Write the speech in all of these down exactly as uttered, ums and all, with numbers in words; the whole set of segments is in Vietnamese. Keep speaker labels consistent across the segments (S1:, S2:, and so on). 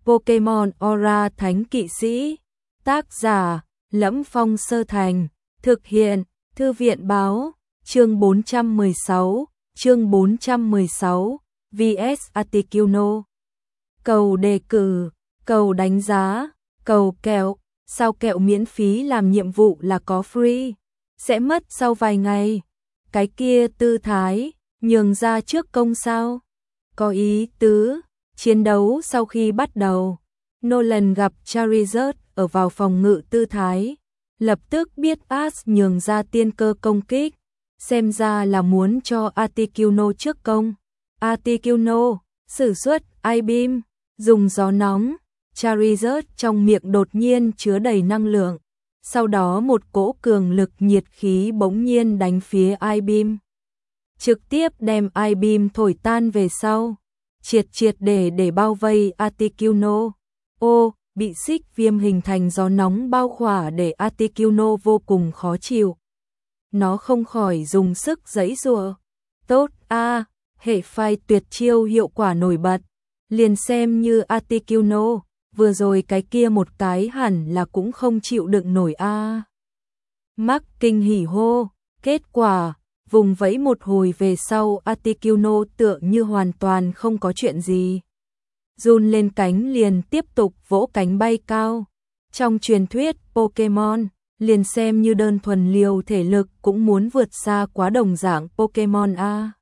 S1: Pokemon Aura Thánh Kỵ Sĩ. Tác giả: Lẫm Phong Sơ Thành. Thực hiện: Thư viện báo. Chương bốn trăm mười sáu. Chương bốn trăm mười sáu. vê ét Articuno. Cầu đề cử, cầu đánh giá, cầu kẹo. Sao kẹo miễn phí làm nhiệm vụ là có free, sẽ mất sau vài ngày. Cái kia tư thái, nhường ra trước công sao? Có ý tứ. Chiến đấu sau khi bắt đầu, Nolan gặp Charizard ở vào phòng ngự tư thái, lập tức biết Ash nhường ra tiên cơ công kích, xem ra là muốn cho Articuno trước công. Articuno sử xuất I-Beam, dùng gió nóng. Charizard trong miệng đột nhiên chứa đầy năng lượng, sau đó một cỗ cường lực nhiệt khí bỗng nhiên đánh phía I-Beam, trực tiếp đem I-Beam thổi tan về sau, triệt triệt để để bao vây Articuno. Ô, bị xích viêm hình thành gió nóng bao khỏa để Articuno vô cùng khó chịu. Nó không khỏi dùng sức giãy giụa. Tốt a, à, hệ phai tuyệt chiêu hiệu quả nổi bật, liền xem như Articuno vừa rồi cái kia một cái hẳn là cũng không chịu đựng nổi a. À. Mắc kinh hỉ hô, kết quả, vùng vẫy một hồi về sau Articuno tựa như hoàn toàn không có chuyện gì. Run lên cánh liền tiếp tục vỗ cánh bay cao. Trong truyền thuyết Pokemon, liền xem như đơn thuần liều thể lực cũng muốn vượt xa quá đồng dạng Pokemon a. À.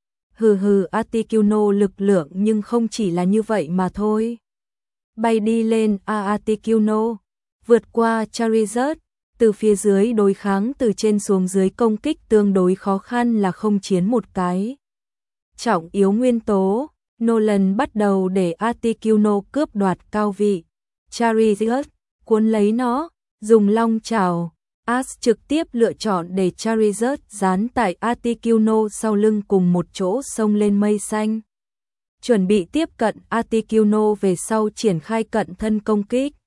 S1: Hừ hừ, Articuno lực lượng nhưng không chỉ là như vậy mà thôi. Bay đi lên a à, Articuno, vượt qua Charizard, từ phía dưới đối kháng từ trên xuống dưới công kích tương đối khó khăn là không chiến một cái. Trọng yếu nguyên tố, Nolan bắt đầu để Articuno cướp đoạt cao vị. Charizard cuốn lấy nó, dùng long chảo. Ash trực tiếp lựa chọn để Charizard dán tại Articuno sau lưng cùng một chỗ xông lên mây xanh. Chuẩn bị tiếp cận Articuno về sau triển khai cận thân công kích.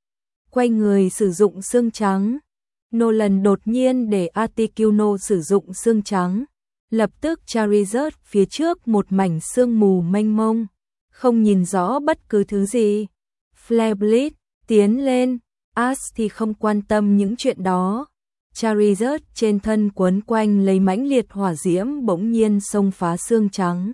S1: Quay người sử dụng xương trắng. Nolan đột nhiên để Articuno sử dụng xương trắng. Lập tức Charizard phía trước một mảnh sương mù mênh mông, không nhìn rõ bất cứ thứ gì. Flare Blitz tiến lên. Ash thì không quan tâm những chuyện đó. Charizard trên thân quấn quanh lấy mãnh liệt hỏa diễm bỗng nhiên xông phá xương trắng.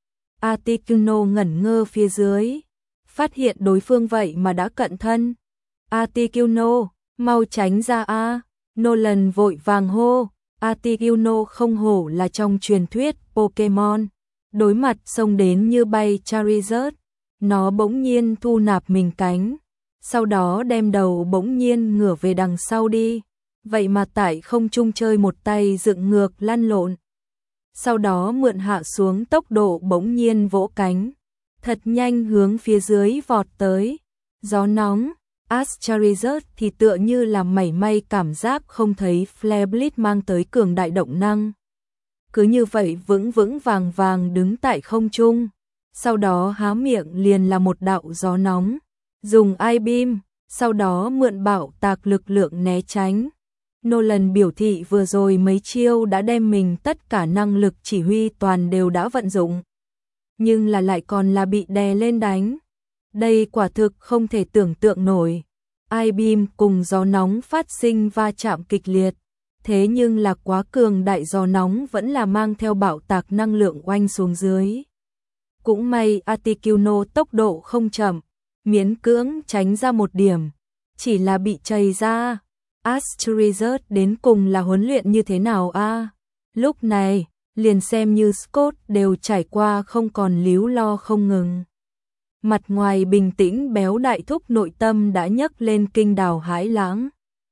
S1: Articuno ngẩn ngơ phía dưới, phát hiện đối phương vậy mà đã cận thân. Articuno, mau tránh ra a! Nolan vội vàng hô. Articuno không hổ là trong truyền thuyết Pokemon, đối mặt xông đến như bay Charizard, nó bỗng nhiên thu nạp mình cánh, sau đó đem đầu bỗng nhiên ngửa về đằng sau đi, vậy mà tại không trung chơi một tay dựng ngược lăn lộn. Sau đó mượn hạ xuống tốc độ bỗng nhiên vỗ cánh, thật nhanh hướng phía dưới vọt tới. Gió nóng, Ash Charizard thì tựa như là mảy may cảm giác không thấy Flare Blitz mang tới cường đại động năng. Cứ như vậy vững vững vàng vàng đứng tại không trung, sau đó há miệng liền là một đạo gió nóng, dùng I-Beam, sau đó mượn bạo tạc lực lượng né tránh. Nolan biểu thị vừa rồi mấy chiêu đã đem mình tất cả năng lực chỉ huy toàn đều đã vận dụng, nhưng là lại còn là bị đè lên đánh. Đây quả thực không thể tưởng tượng nổi. I-Beam cùng gió nóng phát sinh va chạm kịch liệt, thế nhưng là quá cường đại, gió nóng vẫn là mang theo bạo tạc năng lượng oanh xuống dưới. Cũng may Articuno tốc độ không chậm, miễn cưỡng tránh ra một điểm, chỉ là bị chày ra. Ash Charizard đến cùng là huấn luyện như thế nào a? À? Lúc này, liền xem như Scott đều trải qua không còn líu lo không ngừng. Mặt ngoài bình tĩnh béo đại thúc nội tâm đã nhấc lên kinh đào hãi lãng.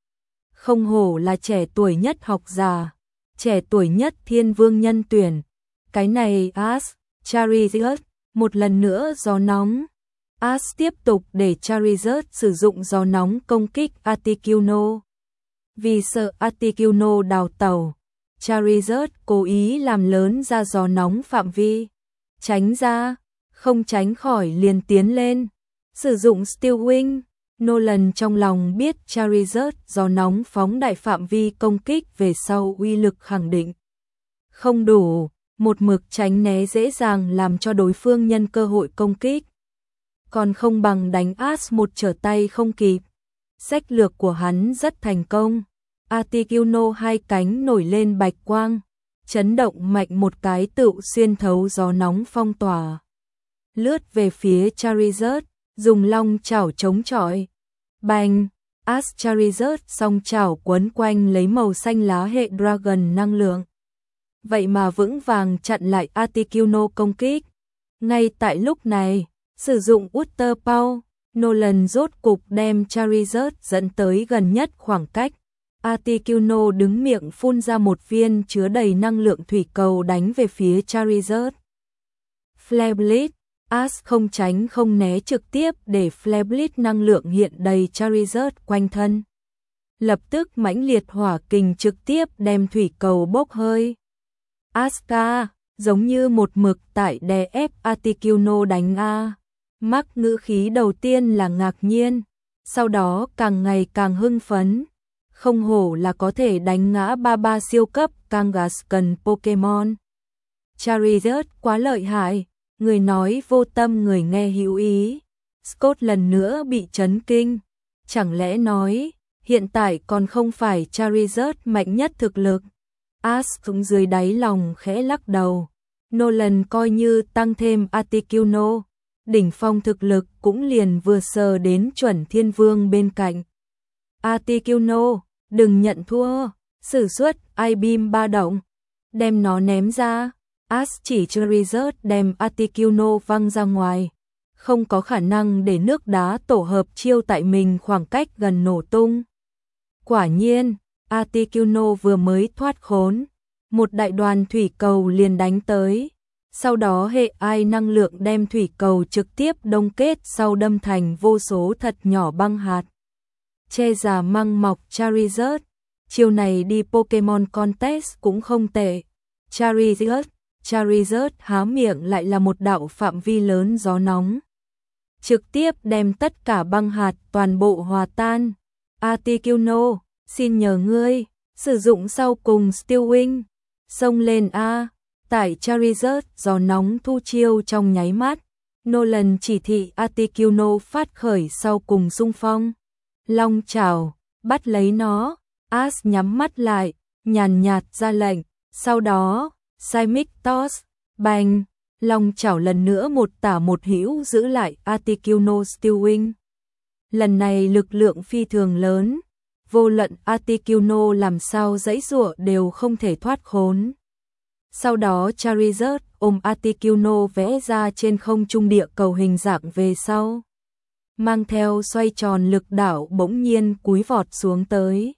S1: Không hổ là trẻ tuổi nhất học giả, trẻ tuổi nhất thiên vương nhân tuyển. Cái này Ash, Charizard, một lần nữa gió nóng. Ash tiếp tục để Charizard sử dụng gió nóng công kích Articuno. Vì sợ Articuno đào tẩu, Charizard cố ý làm lớn ra gió nóng phạm vi. Tránh ra, không tránh khỏi liền tiến lên. Sử dụng Steel Wing, Nolan trong lòng biết Charizard gió nóng phóng đại phạm vi công kích về sau uy lực khẳng định không đủ, một mực tránh né dễ dàng làm cho đối phương nhân cơ hội công kích. còn không bằng đánh Ash một trở tay không kịp. Sách lược của hắn rất thành công. Articuno hai cánh nổi lên bạch quang, chấn động mạnh một cái tựu xuyên thấu gió nóng phong tỏa. Lướt về phía Charizard, dùng long chảo chống chọi. Bành! Ash Charizard song chảo quấn quanh lấy màu xanh lá hệ Dragon năng lượng. Vậy mà vững vàng chặn lại Articuno công kích. Ngay tại lúc này, sử dụng Water Power, Nolan rốt cục đem Charizard dẫn tới gần nhất khoảng cách. Articuno đứng miệng phun ra một viên chứa đầy năng lượng thủy cầu đánh về phía Charizard. Flare Blitz, Ash không tránh không né trực tiếp để Flare Blitz năng lượng hiện đầy Charizard quanh thân. Lập tức mãnh liệt hỏa kình trực tiếp đem thủy cầu bốc hơi. Aska, giống như một mực tại đè ép Articuno đánh A. Mắc ngữ khí đầu tiên là ngạc nhiên, sau đó càng ngày càng hưng phấn. Không hổ là có thể đánh ngã ba ba siêu cấp Kangaskhan Pokemon. Charizard quá lợi hại, người nói vô tâm người nghe hữu ý. Scott lần nữa bị chấn kinh. Chẳng lẽ nói, hiện tại còn không phải Charizard mạnh nhất thực lực. Ash cũng dưới đáy lòng khẽ lắc đầu. Nolan coi như tăng thêm Articuno, đỉnh phong thực lực cũng liền vừa sờ đến chuẩn thiên vương bên cạnh. Articuno, đừng nhận thua, sử xuất I-Beam ba động, đem nó ném ra. Ash chỉ Charizard đem Articuno văng ra ngoài, không có khả năng để nước đá tổ hợp chiêu tại mình khoảng cách gần nổ tung. Quả nhiên, Articuno vừa mới thoát khốn, một đại đoàn thủy cầu liền đánh tới. Sau đó hệ ai năng lượng đem thủy cầu trực tiếp đông kết sau đâm thành vô số thật nhỏ băng hạt. Che già măng mọc Charizard, chiều này đi Pokemon Contest cũng không tệ. Charizard, Charizard há miệng lại là một đạo phạm vi lớn gió nóng. Trực tiếp đem tất cả băng hạt toàn bộ hòa tan. Articuno, xin nhờ ngươi, sử dụng sau cùng Steel Wing, xông lên A. Tại Charizard gió nóng thu chiêu trong nháy mắt, Nolan chỉ thị Articuno phát khởi sau cùng xung phong. Long chảo, bắt lấy nó. Ash nhắm mắt lại, nhàn nhạt ra lệnh, sau đó, Seismic Toss, bành, long chảo lần nữa một tả một hữu giữ lại Articuno Steel Wing. Lần này lực lượng phi thường lớn, vô luận Articuno làm sao giãy giụa đều không thể thoát khốn. Sau đó Charizard ôm Articuno vẽ ra trên không trung địa cầu hình dạng về sau. Mang theo xoay tròn lực đảo bỗng nhiên cúi vọt xuống tới.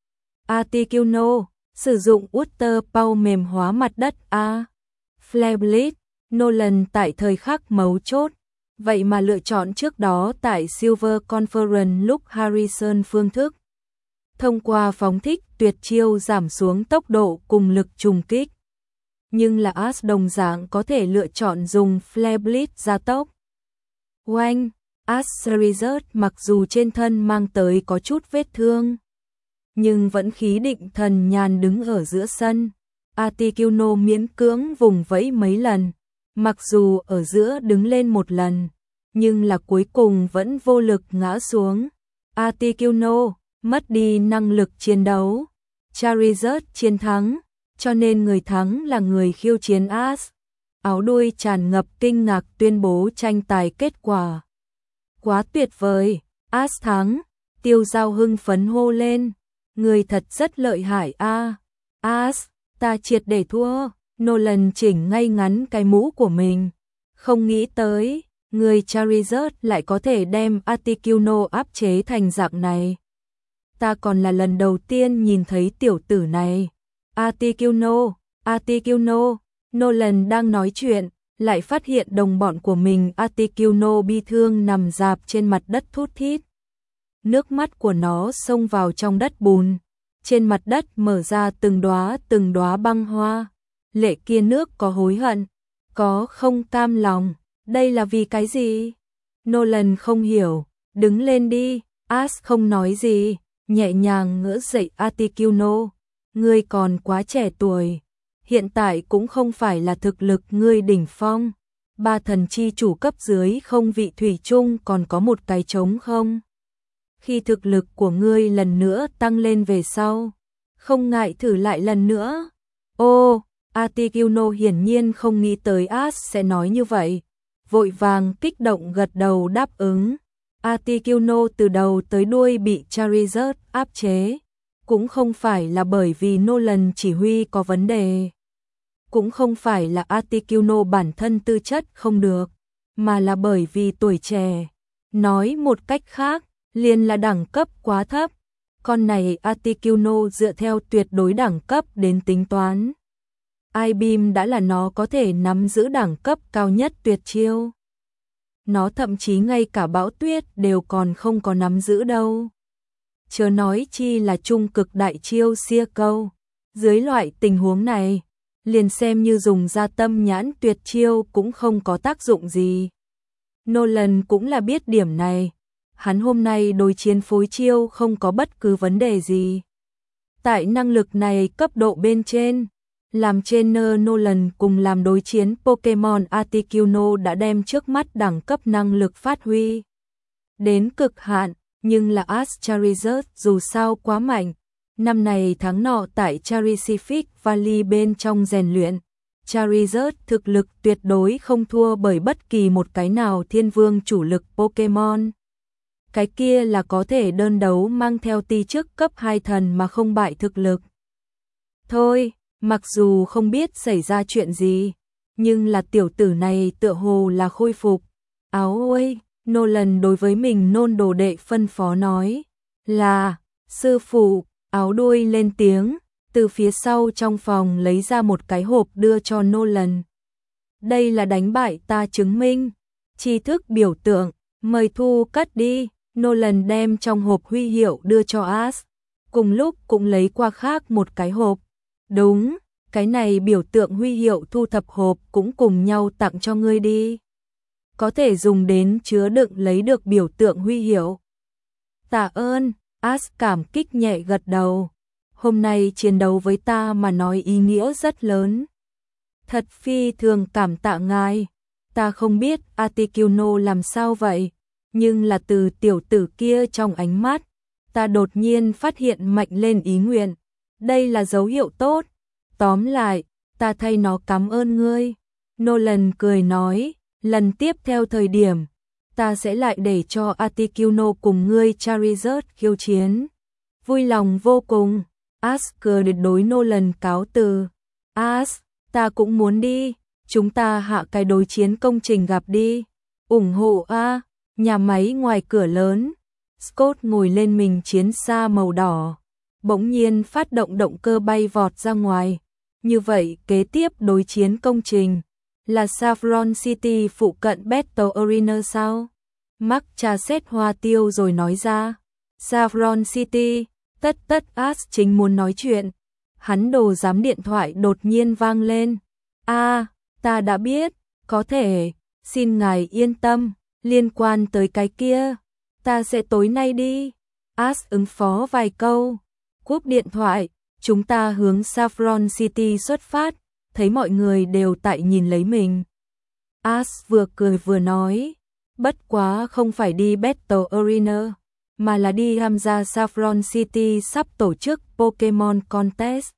S1: Articuno, sử dụng Water Power mềm hóa mặt đất A. Flare Blitz, Nolan tại thời khắc mấu chốt, vậy mà lựa chọn trước đó tại Silver Conference lúc Harrison phương thức. Thông qua phóng thích tuyệt chiêu giảm xuống tốc độ cùng lực trùng kích. Nhưng là Ash đồng dạng có thể lựa chọn dùng Flare Blitz gia tốc. Oanh, Ash Charizard mặc dù trên thân mang tới có chút vết thương, nhưng vẫn khí định thần nhàn đứng ở giữa sân. Articuno miễn cưỡng vùng vẫy mấy lần, mặc dù ở giữa đứng lên một lần, nhưng là cuối cùng vẫn vô lực ngã xuống. Articuno mất đi năng lực chiến đấu. Charizard chiến thắng, cho nên người thắng là người khiêu chiến Ash. Áo đuôi tràn ngập kinh ngạc tuyên bố tranh tài kết quả. Quá tuyệt vời, Ash thắng. Tiêu Giao hưng phấn hô lên, người thật rất lợi hại a. À. Ash, ta triệt để thua. Nolan chỉnh ngay ngắn cái mũ của mình. Không nghĩ tới, người Charizard lại có thể đem Articuno áp chế thành dạng này. Ta còn là lần đầu tiên nhìn thấy tiểu tử này. Articuno, Articuno, Nolan đang nói chuyện, lại phát hiện đồng bọn của mình Articuno bi thương nằm rạp trên mặt đất thút thít. Nước mắt của nó xông vào trong đất bùn, trên mặt đất mở ra từng đóa từng đóa băng hoa. Lệ kia nước có hối hận, có không cam lòng, đây là vì cái gì? Nolan không hiểu, đứng lên đi. Ash không nói gì, nhẹ nhàng ngỡ dậy Articuno. Ngươi còn quá trẻ tuổi, hiện tại cũng không phải là thực lực ngươi đỉnh phong. ba thần chi chủ cấp dưới không vị thủy chung còn có một cái trống không? Khi thực lực của ngươi lần nữa tăng lên về sau, không ngại thử lại lần nữa. Ô, Articuno hiển nhiên không nghĩ tới Ash sẽ nói như vậy, vội vàng kích động gật đầu đáp ứng. Articuno từ đầu tới đuôi bị Charizard áp chế, cũng không phải là bởi vì Nolan chỉ huy có vấn đề, cũng không phải là Articuno bản thân tư chất không được, mà là bởi vì tuổi trẻ. Nói một cách khác, liền là đẳng cấp quá thấp. Con này Articuno dựa theo tuyệt đối đẳng cấp đến tính toán. I-Beam đã là nó có thể nắm giữ đẳng cấp cao nhất tuyệt chiêu. Nó thậm chí ngay cả bão tuyết đều còn không có nắm giữ đâu. Chớ nói chi là trung cực đại chiêu xia câu. Dưới loại tình huống này, liền xem như dùng ra tâm nhãn tuyệt chiêu cũng không có tác dụng gì. Nolan cũng là biết điểm này. Hắn hôm nay đối chiến phối chiêu không có bất cứ vấn đề gì. Tại năng lực này cấp độ bên trên, làm trainer Nolan cùng làm đối chiến Pokemon Articuno đã đem trước mắt đẳng cấp năng lực phát huy đến cực hạn, nhưng là Ash Charizard dù sao quá mạnh. Năm này tháng nọ tại Charisific Valley bên trong rèn luyện, Charizard thực lực tuyệt đối không thua bởi bất kỳ một cái nào thiên vương chủ lực Pokemon. Cái kia là có thể đơn đấu mang theo ti chức cấp hai thần mà không bại thực lực. Thôi, mặc dù không biết xảy ra chuyện gì, nhưng là tiểu tử này tựa hồ là khôi phục. Áo ơi, Nolan đối với mình nôn đồ đệ phân phó nói là, sư phụ. Áo đuôi lên tiếng, từ phía sau trong phòng lấy ra một cái hộp đưa cho Nolan. Đây là đánh bại ta chứng minh, tri thức biểu tượng, mời thu cất đi. Nolan đem trong hộp huy hiệu đưa cho Ash, cùng lúc cũng lấy qua khác một cái hộp. Đúng, cái này biểu tượng huy hiệu thu thập hộp cũng cùng nhau tặng cho ngươi đi. Có thể dùng đến chứa đựng lấy được biểu tượng huy hiệu. Tạ ơn. Ash cảm kích nhẹ gật đầu. Hôm nay chiến đấu với ta mà nói ý nghĩa rất lớn. Thật phi thường cảm tạ ngài. Ta không biết Articuno làm sao vậy, nhưng là từ tiểu tử kia trong ánh mắt, ta đột nhiên phát hiện mạnh lên ý nguyện. Đây là dấu hiệu tốt. Tóm lại, ta thay nó cảm ơn ngươi. Nolan cười nói, lần tiếp theo thời điểm, ta sẽ lại để cho Articuno cùng ngươi Charizard khiêu chiến. Vui lòng vô cùng. Ash cười đối Nolan cáo từ. Ash, ta cũng muốn đi. Chúng ta hạ cái đối chiến công trình gặp đi. ủng hộ a. Nhà máy ngoài cửa lớn. Scott ngồi lên mình chiến xa màu đỏ, bỗng nhiên phát động động cơ bay vọt ra ngoài. Như vậy kế tiếp đối chiến công trình là Saffron City phụ cận Battle Arena sao? Mark trà xét hoa tiêu rồi nói ra. Saffron City, tất tất Ash chính muốn nói chuyện. Hắn đồ giám điện thoại đột nhiên vang lên. A, à, ta đã biết, có thể, xin ngài yên tâm, liên quan tới cái kia, ta sẽ tối nay đi. Ash ứng phó vài câu, cúp điện thoại, chúng ta hướng Saffron City xuất phát, thấy mọi người đều tại nhìn lấy mình. Ash vừa cười vừa nói, bất quá không phải đi Battle Arena, mà là đi tham gia Saffron City sắp tổ chức Pokemon Contest.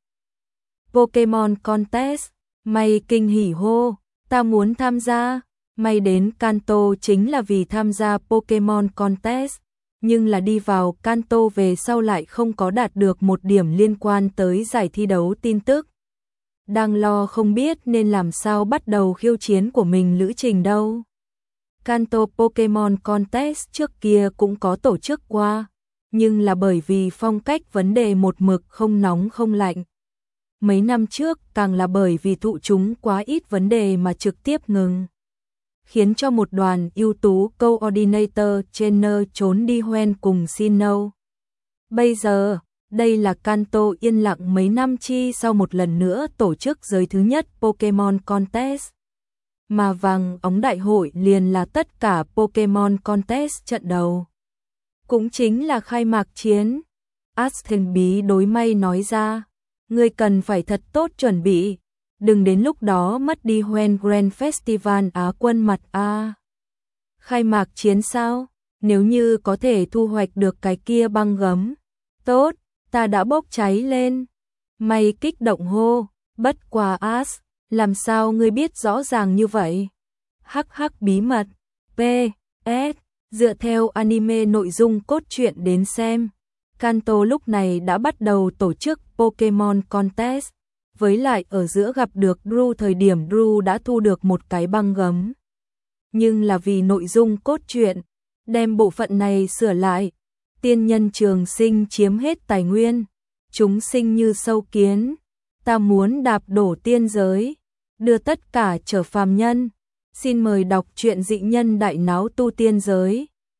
S1: Pokemon Contest, mày kinh hỉ hô, ta muốn tham gia. Mày đến Kanto chính là vì tham gia Pokemon Contest, nhưng là đi vào Kanto về sau lại không có đạt được một điểm liên quan tới giải thi đấu tin tức. Đang lo không biết nên làm sao bắt đầu khiêu chiến của mình lữ trình đâu. Kanto Pokemon Contest trước kia cũng có tổ chức qua, nhưng là bởi vì phong cách vấn đề một mực không nóng không lạnh. Mấy năm trước càng là bởi vì thụ chúng quá ít vấn đề mà trực tiếp ngừng, khiến cho một đoàn ưu tú coordinator trainer trốn đi hoen cùng Sinnoh. Bây giờ, đây là Kanto yên lặng mấy năm chi sau một lần nữa tổ chức giới thứ nhất Pokemon Contest. Mà vàng ống đại hội liền là tất cả Pokemon Contest trận đầu. Cũng chính là khai mạc chiến. Ash thần bí đối may nói ra, ngươi cần phải thật tốt chuẩn bị. đừng đến lúc đó mất đi Hoen Grand Festival Á quân mặt a. Khai mạc chiến sao? Nếu như có thể thu hoạch được cái kia băng gấm. Tốt, ta đã bốc cháy lên. Mày kích động hô, bất quá As, làm sao ngươi biết rõ ràng như vậy? Hắc hắc bí mật. P S Dựa theo anime nội dung cốt truyện đến xem, Kanto lúc này đã bắt đầu tổ chức Pokemon Contest, với lại ở giữa gặp được Drew thời điểm Drew đã thu được một cái băng gấm. Nhưng là vì nội dung cốt truyện, đem bộ phận này sửa lại, tiên nhân trường sinh chiếm hết tài nguyên, chúng sinh như sâu kiến, ta muốn đạp đổ tiên giới, đưa tất cả trở phàm nhân. Xin mời đọc truyện Dị Nhân Đại Náo Tu Tiên Giới.